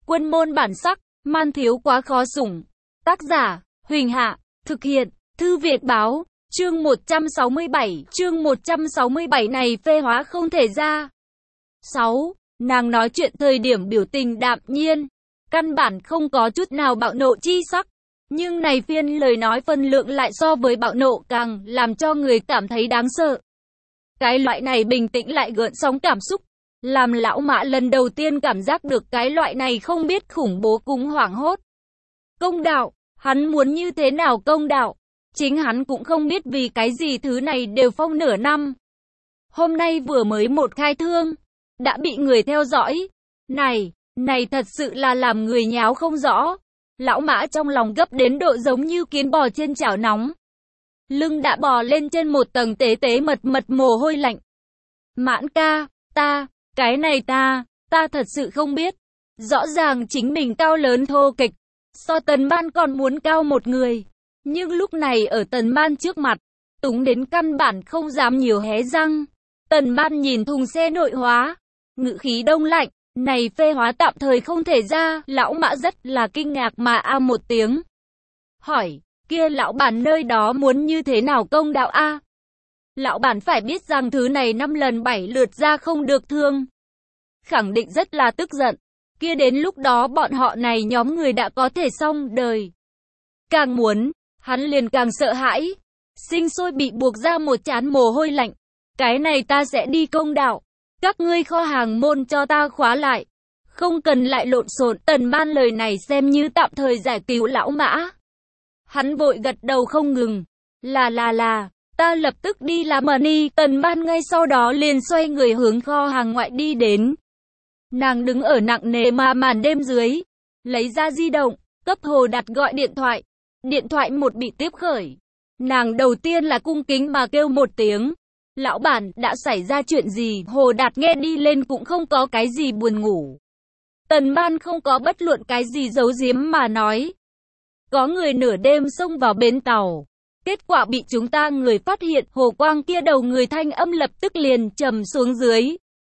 Quân môn bản sắc, man thiếu quá khó sủng. Tác giả, Huỳnh Hạ, thực hiện, Thư Viện Báo, chương 167 này phê hóa không thể ra. 6. Nàng nói chuyện thời điểm biểu tình đạm nhiên, căn bản không có chút nào bạo nộ chi sắc. Nhưng này phiên lời nói phân lượng lại so với bạo nộ càng làm cho người cảm thấy đáng sợ. Cái loại này bình tĩnh lại gợn sóng cảm xúc, làm lão Mã lần đầu tiên cảm giác được cái loại này không biết khủng bố cùng hoảng hốt. Công đạo, hắn muốn như thế nào công đạo? Chính hắn cũng không biết vì cái gì thứ này đều phong nửa năm. Hôm nay vừa mới một khai thương, đã bị người theo dõi. Này thật sự là làm người nháo không rõ. Lão Mã trong lòng gấp đến độ giống như kiến bò trên chảo nóng. Lưng đã bò lên trên một tầng tế tế mật mồ hôi lạnh. Mãn ca, cái này ta thật sự không biết. Rõ ràng chính mình cao lớn thô kịch, so Tần Ban còn muốn cao một người. Nhưng lúc này ở Tần Ban trước mặt, túng đến căn bản không dám nhiều hé răng. Tần Ban nhìn thùng xe nội hóa, ngữ khí đông lạnh, này phê hóa tạm thời không thể ra. Lão Mã rất là kinh ngạc mà một tiếng. Hỏi, kia lão bản nơi đó muốn như thế nào công đạo a? Lão bản phải biết rằng thứ này 5 lần 7 lượt ra không được thương. Khẳng định rất là tức giận. Kia đến lúc đó bọn họ này nhóm người đã có thể xong đời. Càng muốn, hắn liền càng sợ hãi. Sinh sôi bị buộc ra một trán mồ hôi lạnh. Cái này ta sẽ đi công đạo. Các ngươi kho hàng môn cho ta khóa lại. Không cần lại lộn xộn. Tần Ban lời này xem như tạm thời giải cứu lão Mã. Hắn vội gật đầu không ngừng. Là, ta lập tức đi làm money. Tần Ban ngay sau đó liền xoay người hướng kho hàng ngoại đi đến. Nàng đứng ở nặng nề mà màn đêm dưới. Lấy ra di động, cấp Hồ Đạt gọi điện thoại. Điện thoại một bị tiếp khởi. Nàng đầu tiên là cung kính mà kêu một tiếng. Lão bản, đã xảy ra chuyện gì? Hồ Đạt nghe đi lên cũng không có cái gì buồn ngủ. Tần Ban không có bất luận cái gì giấu giếm mà nói. Có người nửa đêm xông vào bến tàu. Kết quả bị chúng ta người phát hiện. Hồ Quang kia đầu người thanh âm lập tức liền trầm xuống dưới.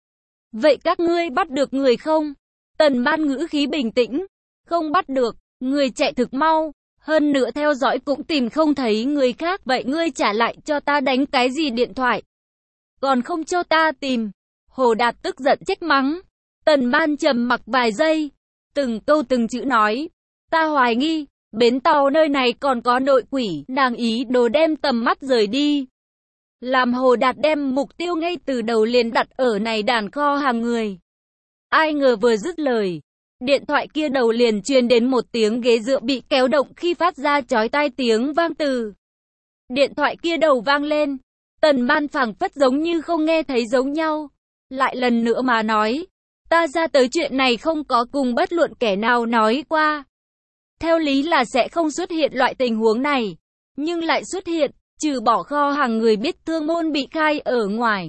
Vậy các ngươi bắt được người không? Tần Ban ngữ khí bình tĩnh. Không bắt được, người chạy thực mau. Hơn nữa theo dõi cũng tìm không thấy người khác. Vậy ngươi trả lại cho ta đánh cái gì điện thoại? Còn không cho ta tìm. Hồ Đạt tức giận trách mắng. Tần Ban trầm mặc vài giây. Từng câu từng chữ nói. Ta hoài nghi, bến tàu nơi này còn có nội quỷ. Nàng ý đồ đem tầm mắt rời đi. Làm Hồ Đạt đem mục tiêu ngay từ đầu liền đặt ở này đàn kho hàng người. Ai ngờ vừa dứt lời, điện thoại kia đầu liền truyền đến một tiếng ghế dựa bị kéo động khi phát ra chói tai tiếng vang từ. Điện thoại kia đầu vang lên. Tần Ban phảng phất giống như không nghe thấy giống nhau. Lại lần nữa mà nói. Ta ra tới chuyện này không có cùng bất luận kẻ nào nói qua. Theo lý là sẽ không xuất hiện loại tình huống này. Nhưng lại xuất hiện. Trừ bỏ kho hàng người biết thương môn bị khai ở ngoài.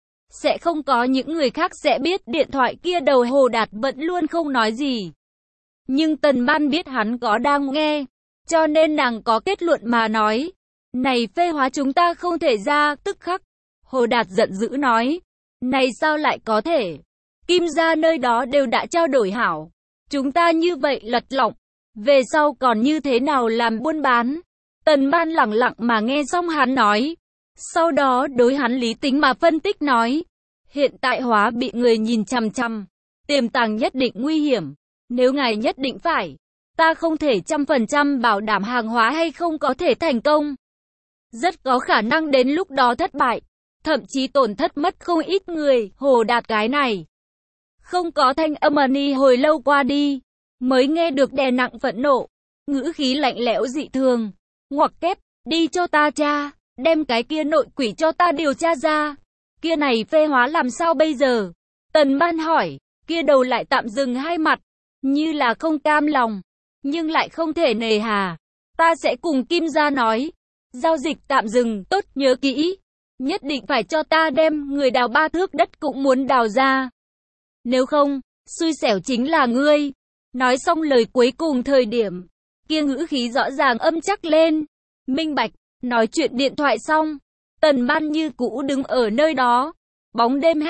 Sẽ không có những người khác sẽ biết. Điện thoại kia đầu Hồ Đạt vẫn luôn không nói gì. Nhưng Tần Ban biết hắn có đang nghe. Cho nên nàng có kết luận mà nói. Này phê hóa chúng ta không thể ra. Tức khắc Hồ Đạt giận dữ nói. Này sao lại có thể? Kim gia nơi đó đều đã trao đổi hảo. Chúng ta như vậy lật lọng. Về sau còn như thế nào làm buôn bán? Tần Ban lặng lặng mà nghe xong hắn nói. Sau đó đối hắn lý tính mà phân tích nói. Hiện tại hóa bị người nhìn chằm chằm. Tiềm tàng nhất định nguy hiểm. Nếu ngài nhất định phải. Ta không thể 100% bảo đảm hàng hóa hay không có thể thành công. Rất có khả năng đến lúc đó thất bại. Thậm chí tổn thất mất không ít người. Hồ Đạt cái này. Không có thanh âm money hồi lâu qua đi. Mới nghe được đè nặng phẫn nộ. Ngữ khí lạnh lẽo dị thường. Ngoặc kép, đi cho ta tra, đem cái kia nội quỷ cho ta điều tra ra. Kia này phê hóa làm sao bây giờ? Tần Ban hỏi, kia đầu lại tạm dừng hai mặt, như là không cam lòng, nhưng lại không thể nề hà. Ta sẽ cùng Kim gia nói, giao dịch tạm dừng, tốt nhớ kỹ. Nhất định phải cho ta đem người đào 3 thước đất cũng muốn đào ra. Nếu không, xui xẻo chính là ngươi. Nói xong lời cuối cùng thời điểm. Kia ngữ khí rõ ràng âm chắc lên. Minh bạch, nói chuyện điện thoại xong. Tần Ban như cũ đứng ở nơi đó. Bóng đêm hạ,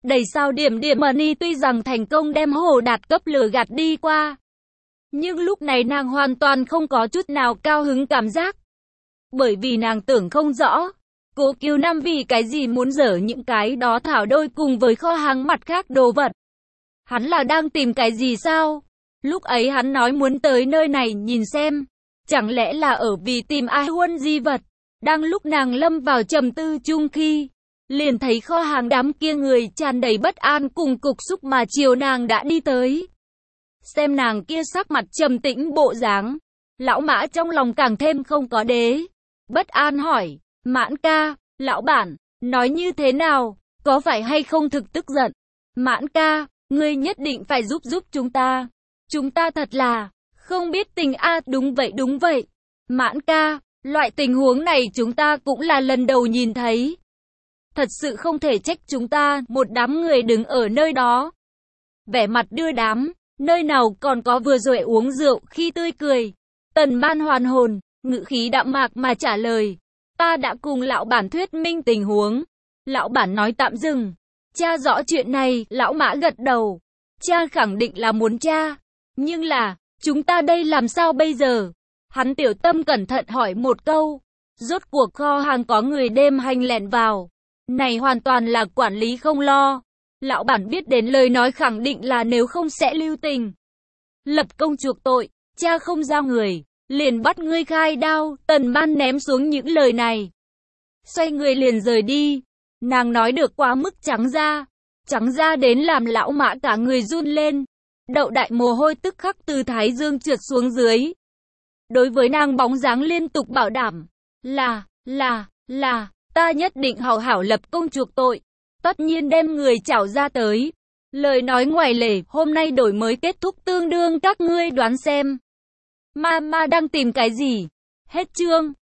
Đẩy sao điểm điểm money tuy rằng thành công đem Hồ Đạt cấp lừa gạt đi qua. Nhưng lúc này nàng hoàn toàn không có chút nào cao hứng cảm giác. Bởi vì nàng tưởng không rõ, Cố Kiều Nam vì cái gì muốn dở những cái đó thảo đôi cùng với kho hàng mặt khác đồ vật. Hắn là đang tìm cái gì sao? Lúc ấy hắn nói muốn tới nơi này nhìn xem. Chẳng lẽ là ở vì tìm ai huân di vật? Đang lúc nàng lâm vào trầm tư chung khi, liền thấy kho hàng đám kia người tràn đầy bất an cùng cục xúc mà chiều nàng đã đi tới. Xem nàng kia sắc mặt trầm tĩnh bộ dáng, lão Mã trong lòng càng thêm không có đế. Bất an hỏi, Mãn ca, lão bản, nói như thế nào, có phải hay không thực tức giận? Mãn ca, ngươi nhất định phải giúp chúng ta. Chúng ta thật là không biết tình a. Đúng vậy. Mãn ca, loại tình huống này chúng ta cũng là lần đầu nhìn thấy. Thật sự không thể trách chúng ta, một đám người đứng ở nơi đó. Vẻ mặt đưa đám, nơi nào còn có vừa rồi uống rượu khi tươi cười. Tần Ban hoàn hồn, ngữ khí đạm mạc mà trả lời. Ta đã cùng lão bản thuyết minh tình huống. Lão bản nói tạm dừng. Tra rõ chuyện này, lão Mã gật đầu. Cha khẳng định là muốn tra. Nhưng là, chúng ta đây làm sao bây giờ? Hắn tiểu tâm cẩn thận hỏi một câu. Rốt cuộc kho hàng có người đêm hành lẻn vào. Này hoàn toàn là quản lý không lo. Lão bản biết đến lời nói khẳng định là nếu không sẽ lưu tình. Lập công chuộc tội, cha không giao người, liền bắt ngươi khai đao. Tần Ban ném xuống những lời này. Xoay người liền rời đi. Nàng nói được quá mức trắng ra đến làm lão Mã cả người run lên. Đậu đại mồ hôi tức khắc từ thái dương trượt xuống dưới. Đối với nàng bóng dáng liên tục bảo đảm là, ta nhất định hảo hảo lập công chuộc tội. Tất nhiên đem người chảo ra tới. Lời nói ngoài lề, hôm nay đổi mới kết thúc tương đương các ngươi đoán xem. Ma đang tìm cái gì? Hết chương.